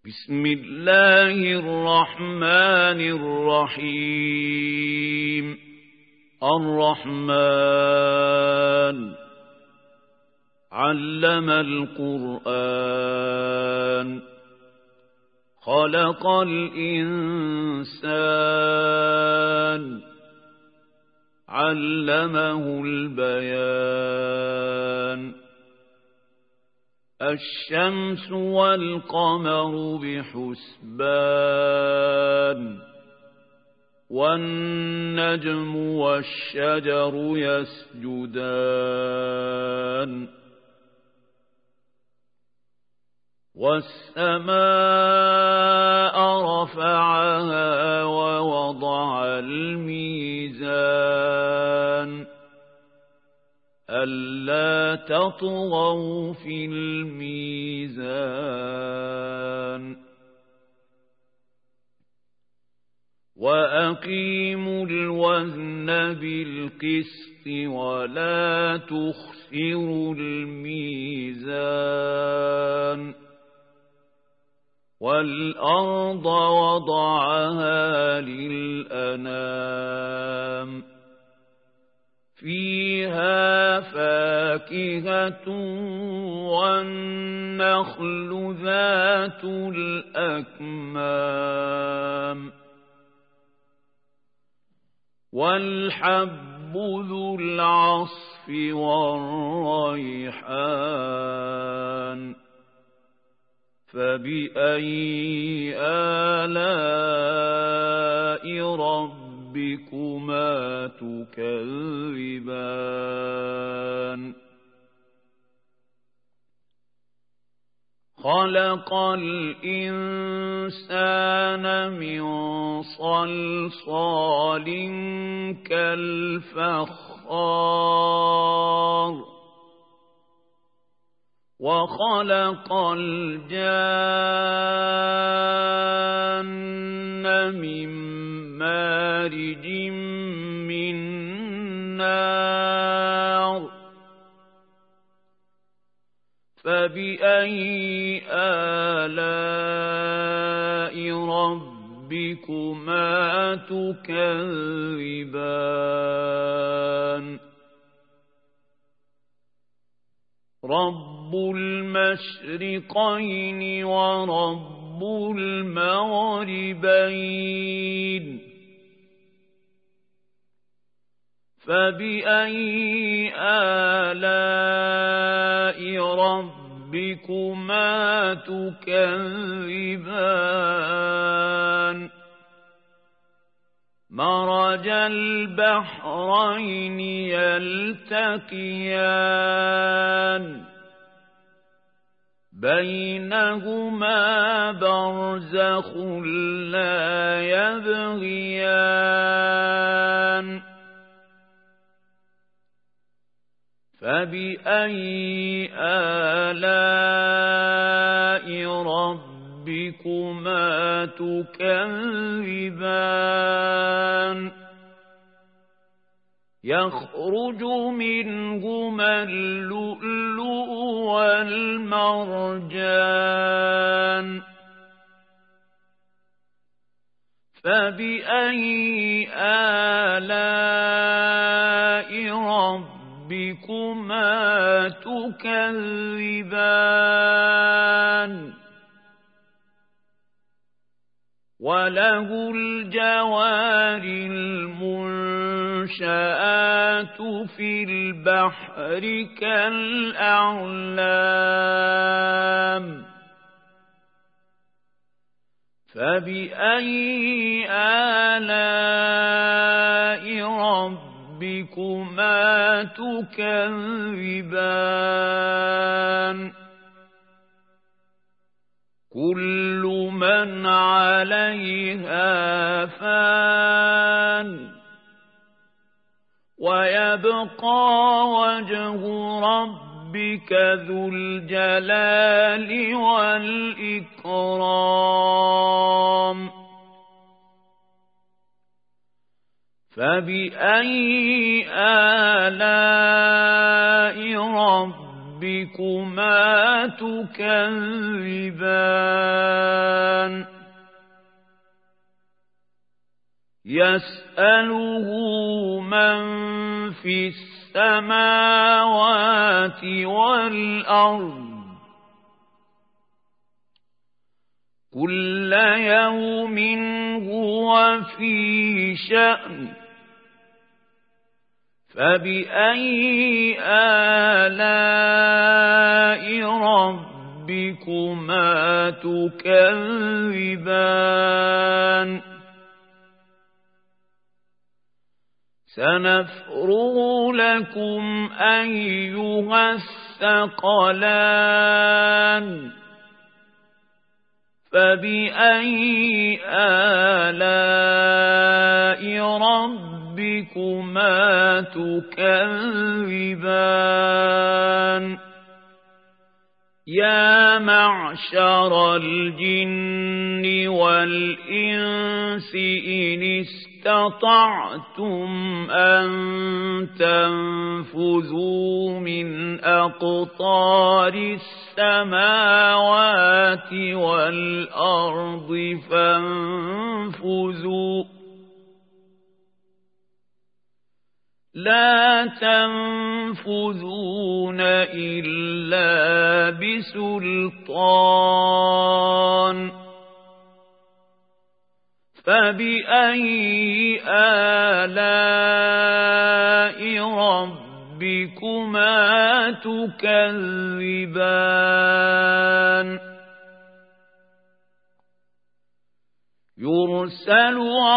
بسم الله الرحمن الرحيم. الرحمن علم القرآن خلق الإنسان علمه البيان. الشمس والقمر بحسبان والنجم والشجر يسجدان والسماء رفعها ووضع الميزان ألا تطغوا في الميزان وأقيموا الوزن بالقسط ولا تخسروا الميزان. والأرض وضعها للأنام فيها فاكهة والنخل ذات الأكمام والحب ذو العصف والريحان. فبأي آلاء ربكما تكذبان. خلق الإنسان من صلصال كالفخار وخلق الجان من مارج من نار. فبأي آلاء ربكما تكذبان. رب المشرقين ورب المغربين. فبأي آلاء ربكما تكذبان. مرج البحرين يلتقيان بينهما برزخ لا يبغيان. فبأي آلاء ربكما تكذبان. يخرج منهما اللؤلؤ والمرجان. فبأي آلاء ربكما تكذبان. وله الجوار المنشآت في البحر كالأعلام. فبأي آلاء ربكما تكذبان. كل من عليها فان ويبقى وجه ربك ذو الجلال والإكرام. فبأي آلاء ربكما تكذبان يسأله من في السماوات والأرض كل يوم هو في شأن فبأي آلاء ربكما تكذبان سنفرغ لكم أيها الثقلان فبأي آلاء ربكما تكذبان يا معشر الجن والإنس إن استطعتم أن تنفذوا من أقطار السماوات والأرض فانفذوا لا تنفذون إلا بسلطان فبأي آلاء ربكما تكذبان يرسل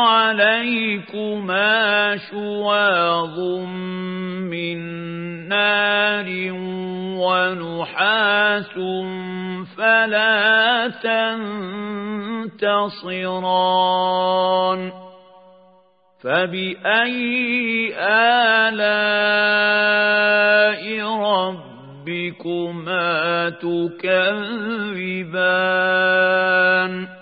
عليكما شواظ من نار ونحاس فلا تنتصران فبأي آلاء ربكما تكذبان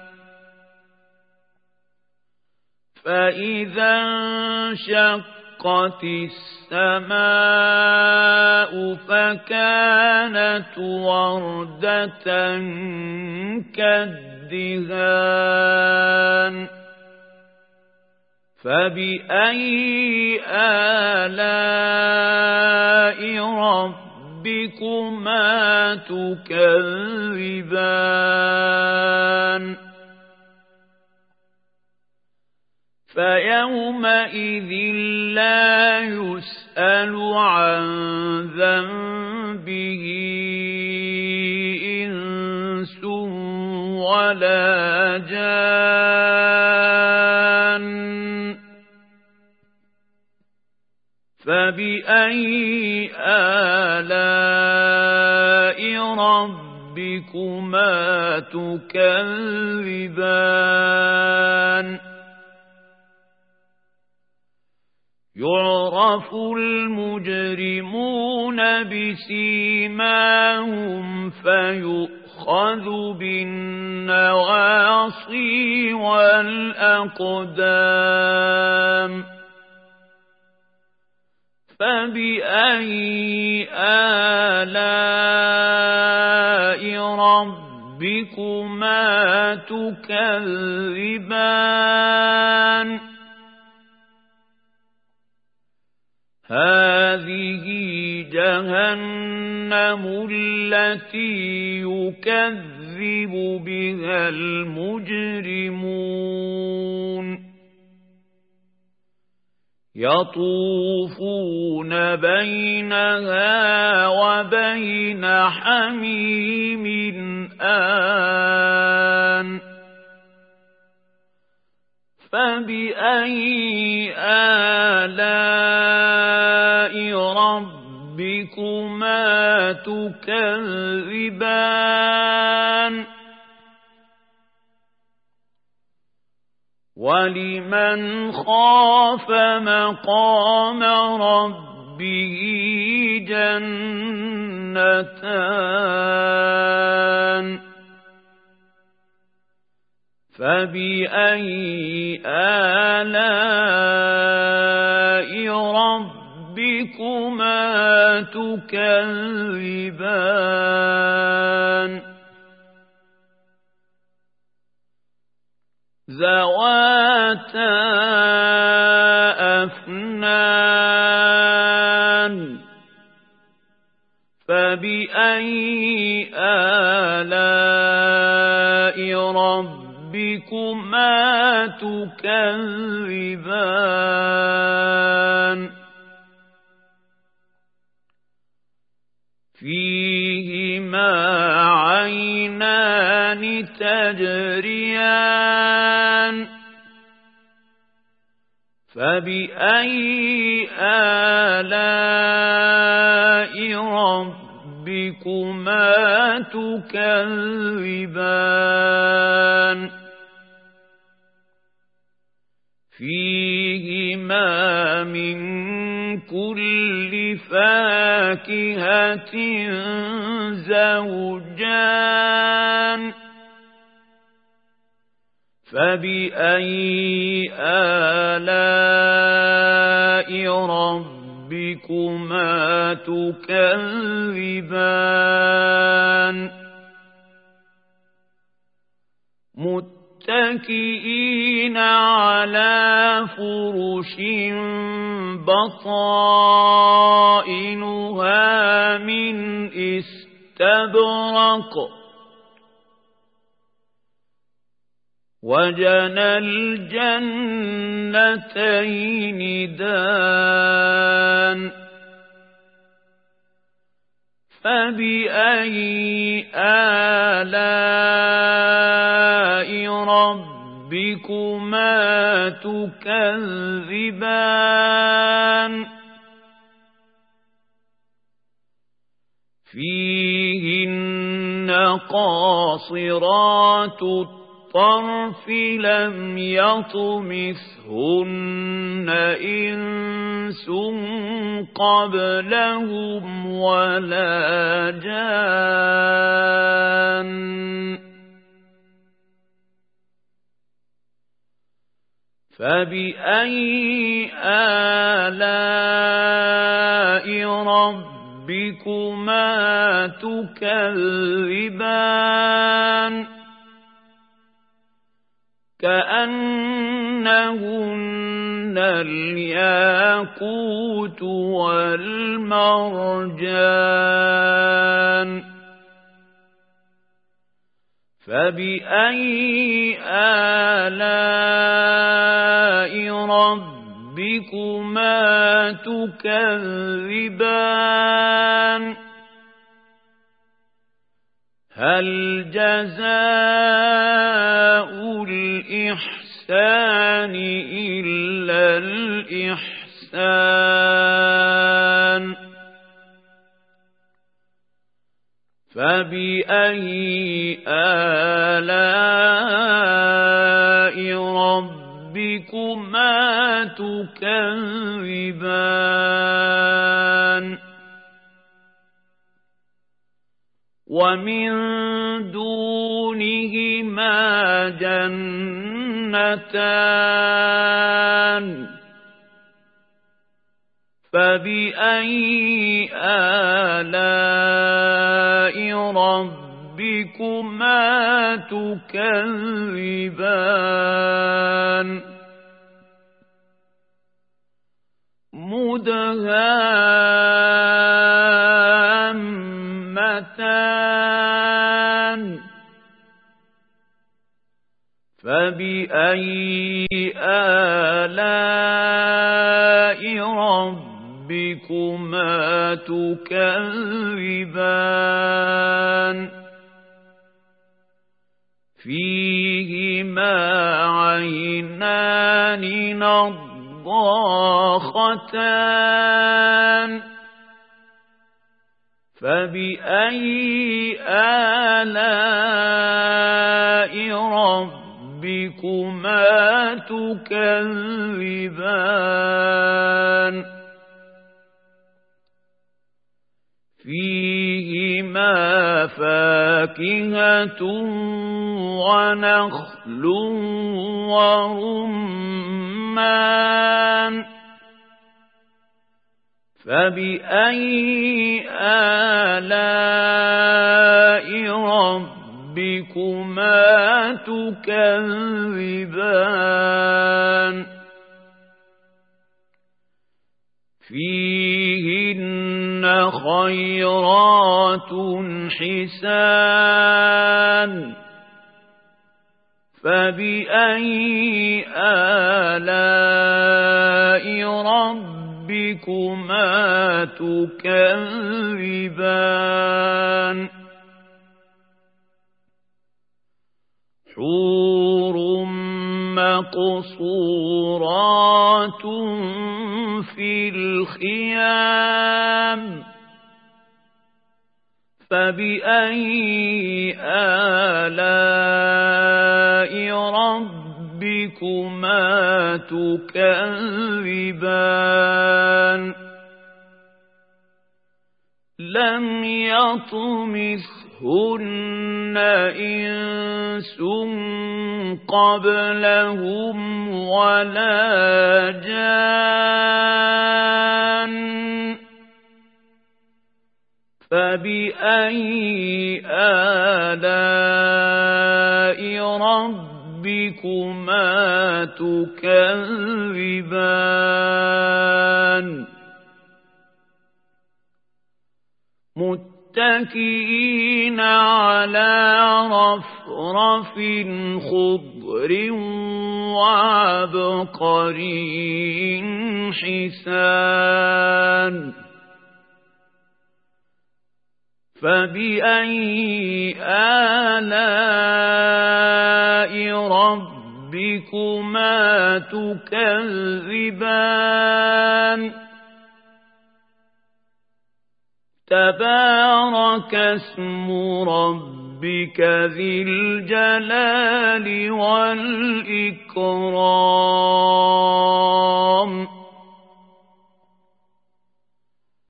فإذا انشقت السماء فكانت وردة كالدهان فبأي آلاء ربكما تكذبان فيومئذ لا يسأل عن ذنبه إنس ولا جان فبأي آلاء ربكما تكذبان يعرف المجرمون بسيماهم فيؤخذ بالنواصي والأقدام فبأي آلاء ربكما تكذبان هذه جهنم التي يكذب بها المجرمون يطوفون بينها وبين حميم آن فبأي آلاء ربكما تكذبان ولمن خاف مقام ربه جنتان فبأي آلاء ربكما تكذبان ذواتا أفنان فبأي آلاء ربكما تكذبان فيهما عينان تجريان فبأي آلاء ربكما تكذبان فيهما من كل فاكهة زوجان فبأي آلاء ربكما تكذبان متكئين على فرش بطائنها من استبرق وجنى الجنتين دان فبأي آلاء ربكما تكذبان فيهن قاصرات الطرف لم يطمثهن إنس قبلهم ولا جان فبأي آلاء ربكما تكذبان كأنهن الياقوت والمرجان فبأي آلاء ربكما تكذبان هل جزاء الإحسان إلا الإحسان فبأي آلاء ربكما تكذبان ومن دونهما جنتان فبأي آلاء ربكما تكذبان مدهامتان فبأي آلاء ربكما تكذبان فيهما عينان نضاختان فبأي آلاء ربكما تكذبان فيهما فاكهة ونخل ورمان فبأي آلاء ربكما ربكما تكذبان فيهن خيرات حسان فبأي آلاء ربكما تكذبان حور مقصورات في الخيام فبأي آلاء ربكما تكذبان لم يطمثهن إنس قبلهم ولا جان فبأي آلاء ربكما تكذبان متكئين على رفرف خضر وعبقري حسان فبأي آلاء ربكما تكذبان تبارك اسم ربك ذي الجلال والإكرام